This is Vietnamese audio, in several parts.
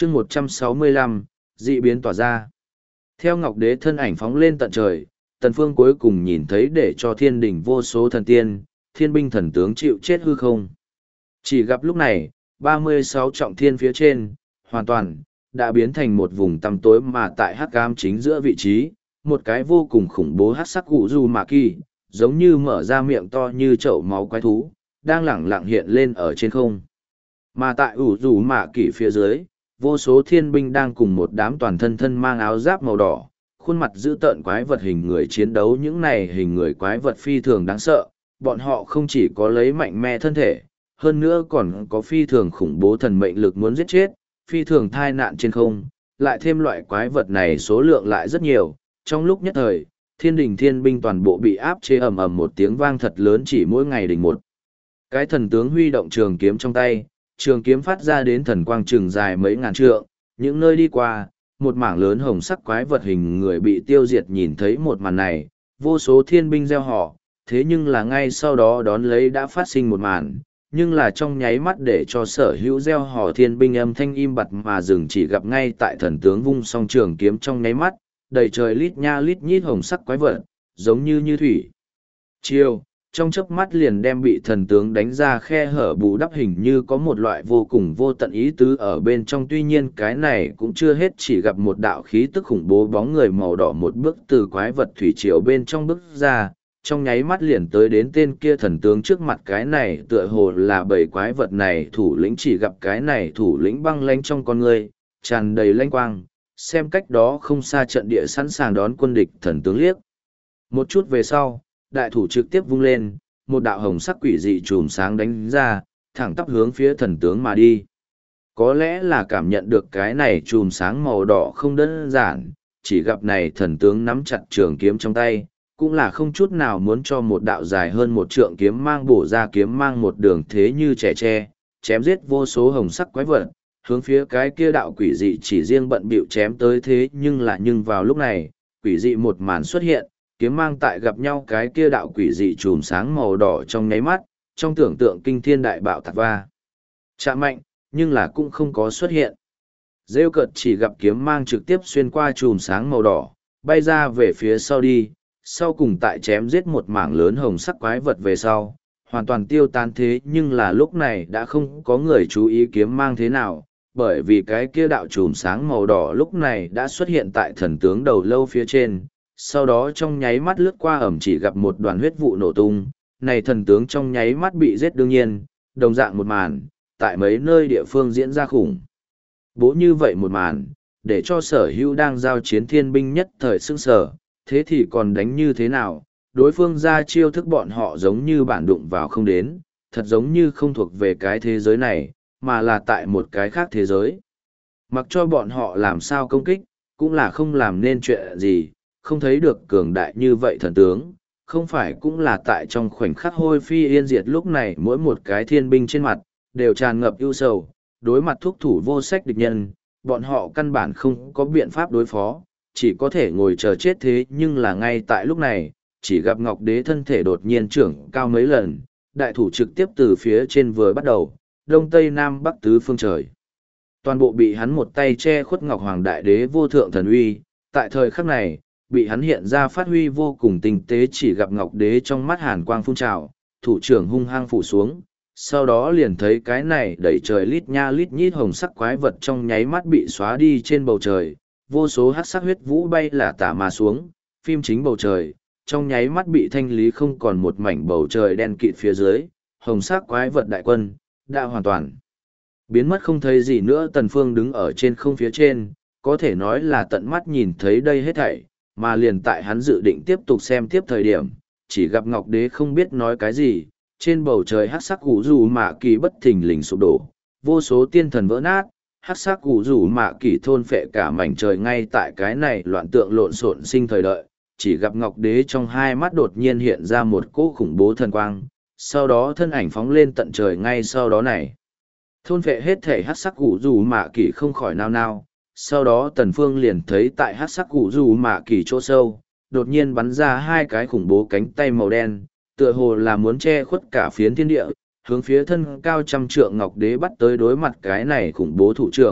chương 165, dị biến tỏa ra. Theo Ngọc Đế thân ảnh phóng lên tận trời, Tần Phương cuối cùng nhìn thấy để cho thiên đình vô số thần tiên, thiên binh thần tướng chịu chết hư không. Chỉ gặp lúc này, 36 trọng thiên phía trên, hoàn toàn, đã biến thành một vùng tăm tối mà tại hắc ám chính giữa vị trí, một cái vô cùng khủng bố hắc sắc cụ du mạ kỳ, giống như mở ra miệng to như chậu máu quái thú, đang lẳng lặng hiện lên ở trên không. Mà tại ủ dù mạ kỳ phía dưới, vô số thiên binh đang cùng một đám toàn thân thân mang áo giáp màu đỏ, khuôn mặt dữ tợn quái vật hình người chiến đấu. Những này hình người quái vật phi thường đáng sợ, bọn họ không chỉ có lấy mạnh mẽ thân thể, hơn nữa còn có phi thường khủng bố thần mệnh lực muốn giết chết, phi thường thai nạn trên không, lại thêm loại quái vật này số lượng lại rất nhiều. Trong lúc nhất thời, thiên đình thiên binh toàn bộ bị áp chế, ầm ầm một tiếng vang thật lớn, chỉ mỗi ngày đỉnh một. Cái thần tướng huy động trường kiếm trong tay, trường kiếm phát ra đến thần quang trường dài mấy ngàn trượng, những nơi đi qua, một mảng lớn hồng sắc quái vật hình người bị tiêu diệt. Nhìn thấy một màn này, vô số thiên binh reo hò, thế nhưng là ngay sau đó đón lấy đã phát sinh một màn, nhưng là trong nháy mắt để cho sở hữu reo hò thiên binh âm thanh im bặt mà dừng. Chỉ gặp ngay tại thần tướng vung song trường kiếm trong nháy mắt, đầy trời lít nha lít nhít hồng sắc quái vật, giống như thủy triều, trong chớp mắt liền đem bị thần tướng đánh ra khe hở bù đắp, hình như có một loại vô cùng vô tận ý tứ ở bên trong. Tuy nhiên cái này cũng chưa hết, chỉ gặp một đạo khí tức khủng bố bóng người màu đỏ một bước từ quái vật thủy triều bên trong bước ra, trong nháy mắt liền tới đến tên kia thần tướng trước mặt. Cái này tựa hồ là bầy quái vật này thủ lĩnh, chỉ gặp cái này thủ lĩnh băng lanh trong con người, tràn đầy lanh quang, xem cách đó không xa trận địa sẵn sàng đón quân địch. Thần tướng liếc một chút về sau, đại thủ trực tiếp vung lên, một đạo hồng sắc quỷ dị chùm sáng đánh ra, thẳng tắp hướng phía thần tướng mà đi. Có lẽ là cảm nhận được cái này chùm sáng màu đỏ không đơn giản, chỉ gặp này thần tướng nắm chặt trường kiếm trong tay, cũng là không chút nào muốn cho một đạo dài hơn một trượng kiếm mang bổ ra. Kiếm mang một đường thế như trẻ tre, chém giết vô số hồng sắc quái vật, hướng phía cái kia đạo quỷ dị chỉ riêng bận bịu chém tới. Thế nhưng vào lúc này, quỷ dị một màn xuất hiện, kiếm mang tại gặp nhau cái kia đạo quỷ dị chùm sáng màu đỏ trong nháy mắt, trong tưởng tượng kinh thiên đại bạo tạc va chạm mạnh, nhưng là cũng không có xuất hiện. Rêu cợt, chỉ gặp kiếm mang trực tiếp xuyên qua chùm sáng màu đỏ, bay ra về phía sau đi, sau cùng tại chém giết một mảng lớn hồng sắc quái vật về sau, hoàn toàn tiêu tan. Thế nhưng là lúc này đã không có người chú ý kiếm mang thế nào, bởi vì cái kia đạo chùm sáng màu đỏ lúc này đã xuất hiện tại thần tướng đầu lâu phía trên, sau đó trong nháy mắt lướt qua, chỉ gặp một đoàn huyết vụ nổ tung, này thần tướng trong nháy mắt bị giết. Đương nhiên, đồng dạng một màn, tại mấy nơi địa phương diễn ra khủng bố như vậy một màn, để cho sở hữu đang giao chiến thiên binh nhất thời sững sờ. Thế thì còn đánh như thế nào? Đối phương ra chiêu thức bọn họ giống như bản đụng vào không đến, thật giống như không thuộc về cái thế giới này, mà là tại một cái khác thế giới. Mặc cho bọn họ làm sao công kích, cũng là không làm nên chuyện gì. Không thấy được cường đại như vậy thần tướng, không phải cũng là tại trong khoảnh khắc hôi phi yên diệt. Lúc này mỗi một cái thiên binh trên mặt, đều tràn ngập ưu sầu, đối mặt thúc thủ vô sách địch nhân, bọn họ căn bản không có biện pháp đối phó, chỉ có thể ngồi chờ chết. Thế nhưng là ngay tại lúc này, chỉ gặp Ngọc Đế thân thể đột nhiên trưởng cao mấy lần, đại thủ trực tiếp từ phía trên vừa bắt đầu, đông tây nam bắc tứ phương trời. Toàn bộ bị hắn một tay che khuất. Ngọc Hoàng Đại Đế vô thượng thần uy, tại thời khắc này, bị hắn hiện ra phát huy vô cùng tinh tế. Chỉ gặp Ngọc Đế trong mắt hàn quang phun trào, thủ trưởng hung hăng phủ xuống, sau đó liền thấy cái này đẩy trời lít nha lít nhít hồng sắc quái vật trong nháy mắt bị xóa đi trên bầu trời, vô số hắc sắc huyết vũ bay là tả mà xuống, phim chính bầu trời, trong nháy mắt bị thanh lý không còn một mảnh. Bầu trời đen kịt phía dưới, hồng sắc quái vật đại quân đã hoàn toàn biến mất không thấy gì nữa. Tần Phương đứng ở trên không phía trên, có thể nói là tận mắt nhìn thấy đây hết thảy. Mà liền tại hắn dự định tiếp tục xem tiếp thời điểm, chỉ gặp Ngọc Đế không biết nói cái gì, trên bầu trời hắc sắc củ rủ mạ kỳ bất thình lình sụp đổ, vô số tiên thần vỡ nát, hắc sắc củ rủ mạ kỳ thôn phệ cả mảnh trời. Ngay tại cái này loạn tượng lộn xộn sinh thời đợi, chỉ gặp Ngọc Đế trong hai mắt đột nhiên hiện ra một cỗ khủng bố thần quang, sau đó thân ảnh phóng lên tận trời. Ngay sau đó này, thôn phệ hết thể hắc sắc củ rủ mạ kỳ không khỏi nao nao. Sau đó Tần Phương liền thấy tại hắc sắc cụ dù mạ kỳ chỗ sâu, đột nhiên bắn ra hai cái khủng bố cánh tay màu đen, tựa hồ là muốn che khuất cả phiến thiên địa, hướng phía thân cao trăm trượng Ngọc Đế bắt tới. Đối mặt cái này khủng bố thủ trưởng,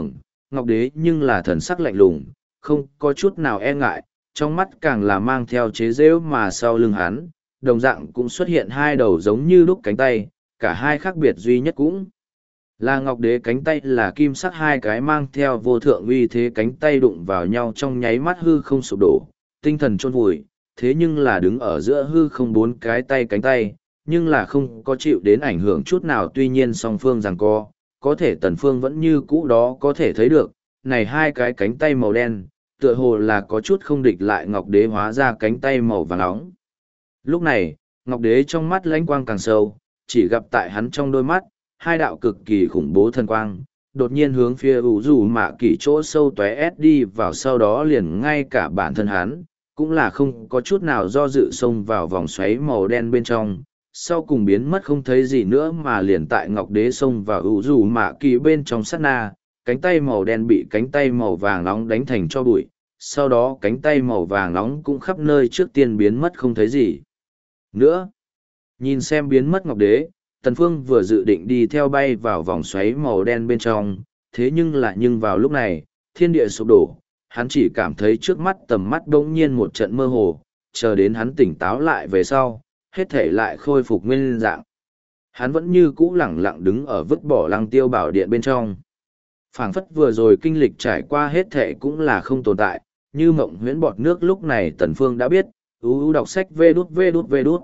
Ngọc Đế nhưng là thần sắc lạnh lùng, không có chút nào e ngại, trong mắt càng là mang theo chế giễu mà sau lưng hắn, đồng dạng cũng xuất hiện hai đầu giống như lúc cánh tay, cả hai khác biệt duy nhất cũng là Ngọc Đế cánh tay là kim sắc hai cái mang theo vô thượng uy thế cánh tay đụng vào nhau trong nháy mắt hư không sụp đổ, tinh thần chôn vùi, thế nhưng là đứng ở giữa hư không bốn cái tay cánh tay, nhưng là không có chịu đến ảnh hưởng chút nào tuy nhiên song phương giằng co, có thể Tần Phương vẫn như cũ đó có thể thấy được, này hai cái cánh tay màu đen, tựa hồ là có chút không địch lại Ngọc Đế hóa ra cánh tay màu vàng nóng. Lúc này, Ngọc Đế trong mắt lãnh quang càng sâu, chỉ gặp tại hắn trong đôi mắt, hai đạo cực kỳ khủng bố thần quang, đột nhiên hướng phía ủ rủ mạ kỷ chỗ sâu tóe ép đi vào sau đó liền ngay cả bản thân hắn, cũng là không có chút nào do dự xông vào vòng xoáy màu đen bên trong, sau cùng biến mất không thấy gì nữa mà liền tại Ngọc Đế xông vào ủ rủ mạ kỷ bên trong sát na, cánh tay màu đen bị cánh tay màu vàng nóng đánh thành cho bụi, sau đó cánh tay màu vàng nóng cũng khắp nơi trước tiên biến mất không thấy gì nữa. Nhìn xem biến mất Ngọc Đế, Tần Phương vừa dự định đi theo bay vào vòng xoáy màu đen bên trong, thế nhưng vào lúc này, thiên địa sụp đổ, hắn chỉ cảm thấy trước mắt tầm mắt bỗng nhiên một trận mơ hồ, chờ đến hắn tỉnh táo lại về sau, hết thể lại khôi phục nguyên dạng. Hắn vẫn như cũ lẳng lặng đứng ở vứt bỏ Lăng Tiêu Bảo Điện bên trong. Phảng phất vừa rồi kinh lịch trải qua hết thể cũng là không tồn tại, như mộng huyễn bọt nước lúc này Tần Phương đã biết, đọc sách vê đút.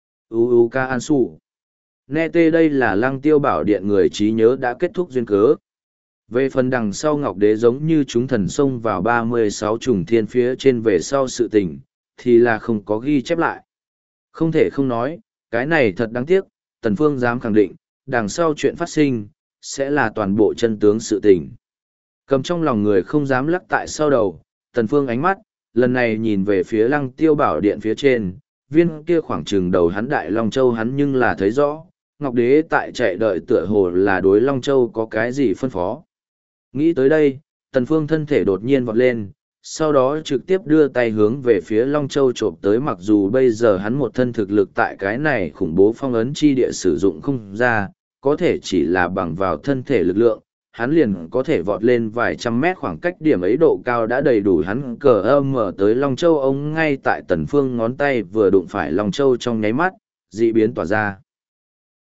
Ca An Sủ. Nghe tê đây là Lăng Tiêu Bảo Điện người trí nhớ đã kết thúc duyên cớ. Về phần đằng sau Ngọc Đế giống như chúng thần xông vào 36 trùng thiên phía trên về sau sự tình, thì là không có ghi chép lại. Không thể không nói, cái này thật đáng tiếc, Tần Phương dám khẳng định, đằng sau chuyện phát sinh, sẽ là toàn bộ chân tướng sự tình. Cầm trong lòng người không dám lắc tại sau đầu, Tần Phương ánh mắt, lần này nhìn về phía Lăng Tiêu Bảo Điện phía trên, viên kia khoảng chừng đầu hắn Đại Long Châu hắn nhưng là thấy rõ, Ngọc Đế tại chạy đợi tựa hồ là đối Long Châu có cái gì phân phó. Nghĩ tới đây, Tần Phương thân thể đột nhiên vọt lên, sau đó trực tiếp đưa tay hướng về phía Long Châu trộm tới mặc dù bây giờ hắn một thân thực lực tại cái này khủng bố phong ấn chi địa sử dụng không ra, có thể chỉ là bằng vào thân thể lực lượng, hắn liền có thể vọt lên vài trăm mét khoảng cách điểm ấy độ cao đã đầy đủ hắn cờ âm mở tới Long Châu ông ngay tại Tần Phương ngón tay vừa đụng phải Long Châu trong nháy mắt, dị biến tỏa ra.